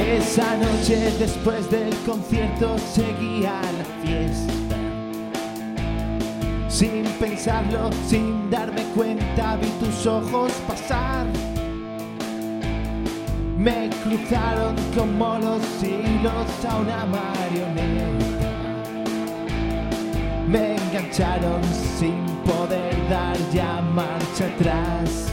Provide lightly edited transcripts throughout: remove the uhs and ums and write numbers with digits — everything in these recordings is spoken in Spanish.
Esa noche después del concierto seguía la fiesta. Sin pensarlo, sin darme cuenta, vi tus ojos pasar. Me cruzaron como los hilos a una marioneta. Me engancharon sin poder dar ya marcha atrás.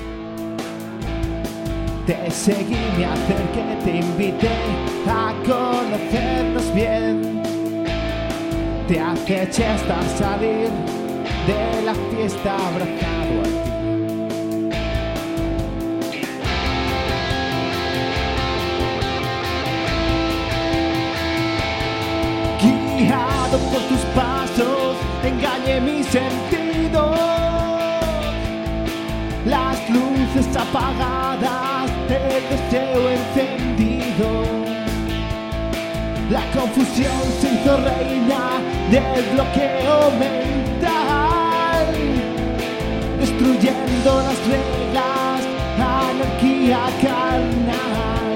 Te seguí, me acerqué, te invité a conocernos bien. Te aceché hasta salir de la fiesta abrazado a ti. Guiado por tus pasos, engañé mis sentidos. Las luces apagadas, el deseo encendido. La confusión se hizo reina del bloqueo mental, destruyendo las reglas, anarquía carnal.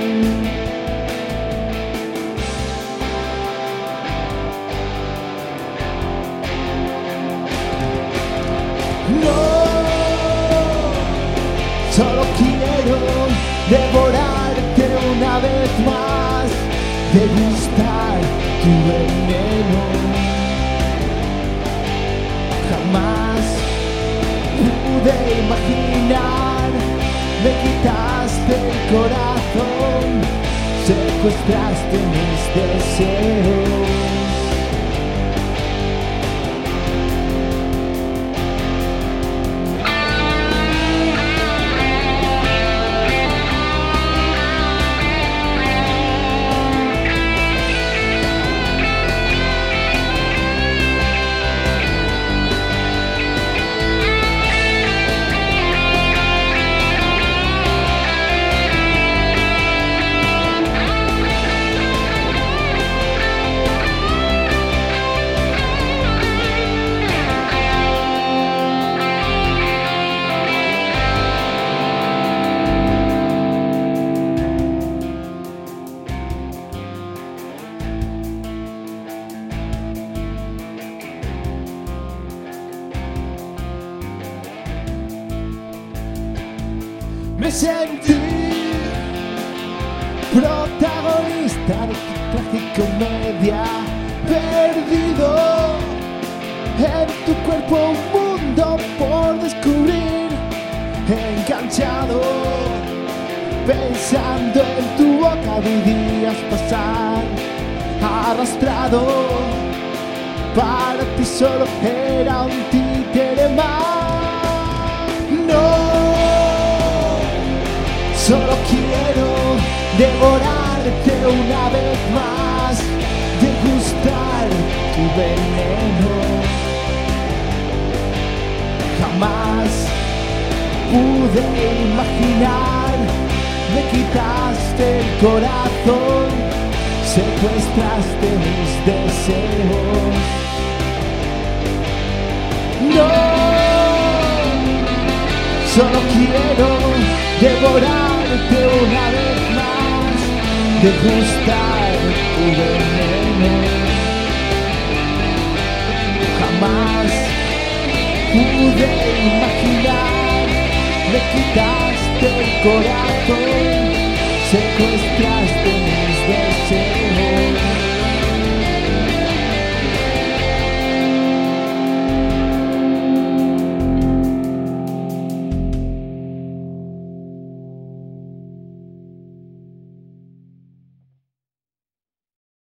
No, solo quiero devorarte una vez más, degustar tu veneno. Jamás pude imaginar, me quitaste el corazón, secuestraste mis deseos. Me sentí protagonista de tu tragicomedia, perdido en tu cuerpo, un mundo por descubrir, enganchado, pensando en tu boca, vi días pasar, arrastrado, para ti solo era un títere más. No, solo quiero devorarte una vez más, degustar tu veneno. Jamás pude imaginar, me quitaste el corazón, secuestraste mis deseos. No, solo quiero devorarte una vez más, degustar tu veneno. Jamás pude imaginar, me quitaste el corazón, secuestraste